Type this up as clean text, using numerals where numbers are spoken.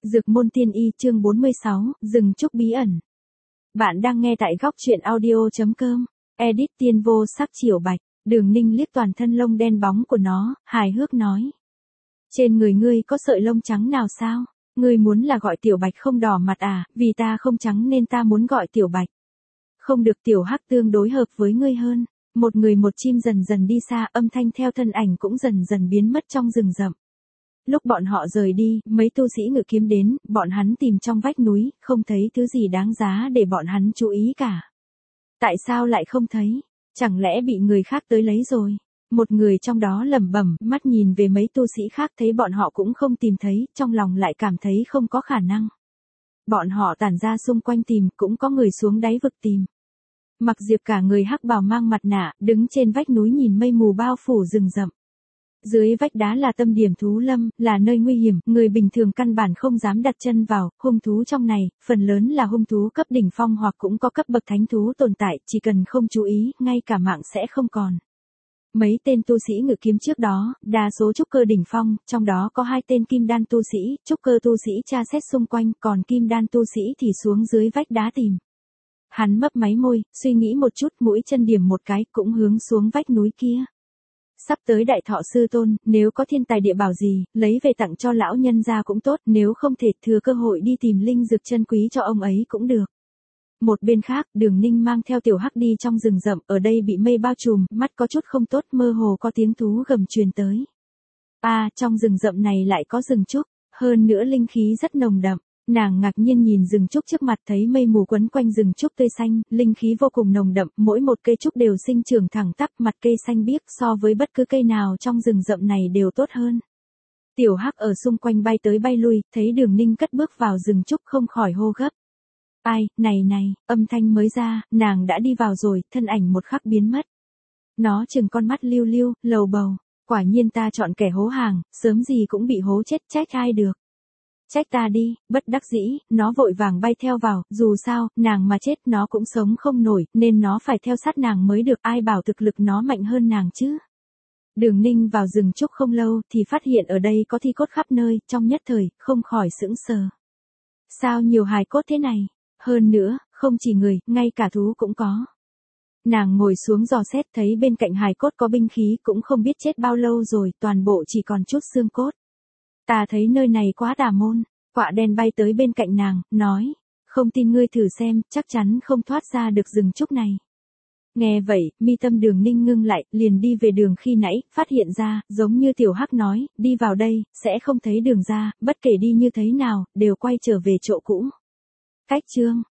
Dược môn tiên y chương 46, rừng trúc bí ẩn. Bạn đang nghe tại góc truyện audio.com. Edit Tiên Vô Sắc Chiểu Bạch. Đường Ninh liếc toàn thân lông đen bóng của nó, hài hước nói. Trên người ngươi có sợi lông trắng nào sao? Ngươi muốn là gọi Tiểu Bạch không đỏ mặt à, vì ta không trắng nên ta muốn gọi Tiểu Bạch. Không được, Tiểu Hắc tương đối hợp với ngươi hơn. Một người một chim dần dần đi xa, âm thanh theo thân ảnh cũng dần dần biến mất trong rừng rậm. Lúc bọn họ rời đi, mấy tu sĩ ngự kiếm đến, bọn hắn tìm trong vách núi, không thấy thứ gì đáng giá để bọn hắn chú ý cả. Tại sao lại không thấy? Chẳng lẽ bị người khác tới lấy rồi? Một người trong đó lẩm bẩm, mắt nhìn về mấy tu sĩ khác thấy bọn họ cũng không tìm thấy, trong lòng lại cảm thấy không có khả năng. Bọn họ tản ra xung quanh tìm, cũng có người xuống đáy vực tìm. Mặc Diệp cả người hắc bào mang mặt nạ, đứng trên vách núi nhìn mây mù bao phủ rừng rậm. Dưới vách đá là tâm điểm thú lâm, là nơi nguy hiểm, người bình thường căn bản không dám đặt chân vào, hung thú trong này, phần lớn là hung thú cấp đỉnh phong hoặc cũng có cấp bậc thánh thú tồn tại, chỉ cần không chú ý, ngay cả mạng sẽ không còn. Mấy tên tu sĩ ngự kiếm trước đó, đa số trúc cơ đỉnh phong, trong đó có 2 tên kim đan tu sĩ, trúc cơ tu sĩ tra xét xung quanh, còn kim đan tu sĩ thì xuống dưới vách đá tìm. Hắn mấp máy môi, suy nghĩ một chút, mũi chân điểm một cái, cũng hướng xuống vách núi kia. Sắp tới Đại Thọ sư tôn, nếu có thiên tài địa bảo gì, lấy về tặng cho lão nhân gia cũng tốt, nếu không thể thừa cơ hội đi tìm linh dược chân quý cho ông ấy cũng được. Một bên khác, Đường Ninh mang theo Tiểu Hắc đi trong rừng rậm, ở đây bị mây bao trùm, mắt có chút không tốt, mơ hồ có tiếng thú gầm truyền tới. Trong rừng rậm này lại có rừng trúc, hơn nữa linh khí rất nồng đậm. Nàng ngạc nhiên nhìn rừng trúc trước mặt, thấy mây mù quấn quanh rừng trúc tươi xanh, linh khí vô cùng nồng đậm, mỗi một cây trúc đều sinh trưởng thẳng tắp, mặt cây xanh biếc, so với bất cứ cây nào trong rừng rậm này đều tốt hơn. Tiểu Hắc ở xung quanh bay tới bay lui, thấy Đường Ninh cất bước vào rừng trúc không khỏi hô gấp. Này, âm thanh mới ra, nàng đã đi vào rồi, thân ảnh một khắc biến mất. Nó chừng con mắt liu liu, lầu bầu, quả nhiên ta chọn kẻ hố hàng, sớm gì cũng bị hố chết, trách ai được. Trách ta đi, bất đắc dĩ, nó vội vàng bay theo vào, dù sao, nàng mà chết nó cũng sống không nổi, nên nó phải theo sát nàng mới được, ai bảo thực lực nó mạnh hơn nàng chứ. Đường Ninh vào rừng trúc không lâu thì phát hiện ở đây có thi cốt khắp nơi, trong nhất thời, không khỏi sững sờ. Sao nhiều hài cốt thế này? Hơn nữa, không chỉ người, ngay cả thú cũng có. Nàng ngồi xuống dò xét thấy bên cạnh hài cốt có binh khí cũng không biết chết bao lâu rồi, toàn bộ chỉ còn chút xương cốt. Ta thấy nơi này quá tà môn, quạ đen bay tới bên cạnh nàng, nói, không tin ngươi thử xem, chắc chắn không thoát ra được rừng trúc này. Nghe vậy, mi tâm Đường Ninh ngưng lại, liền đi về đường khi nãy, phát hiện ra, giống như Tiểu Hắc nói, đi vào đây, sẽ không thấy đường ra, bất kể đi như thế nào, đều quay trở về chỗ cũ. Cách chương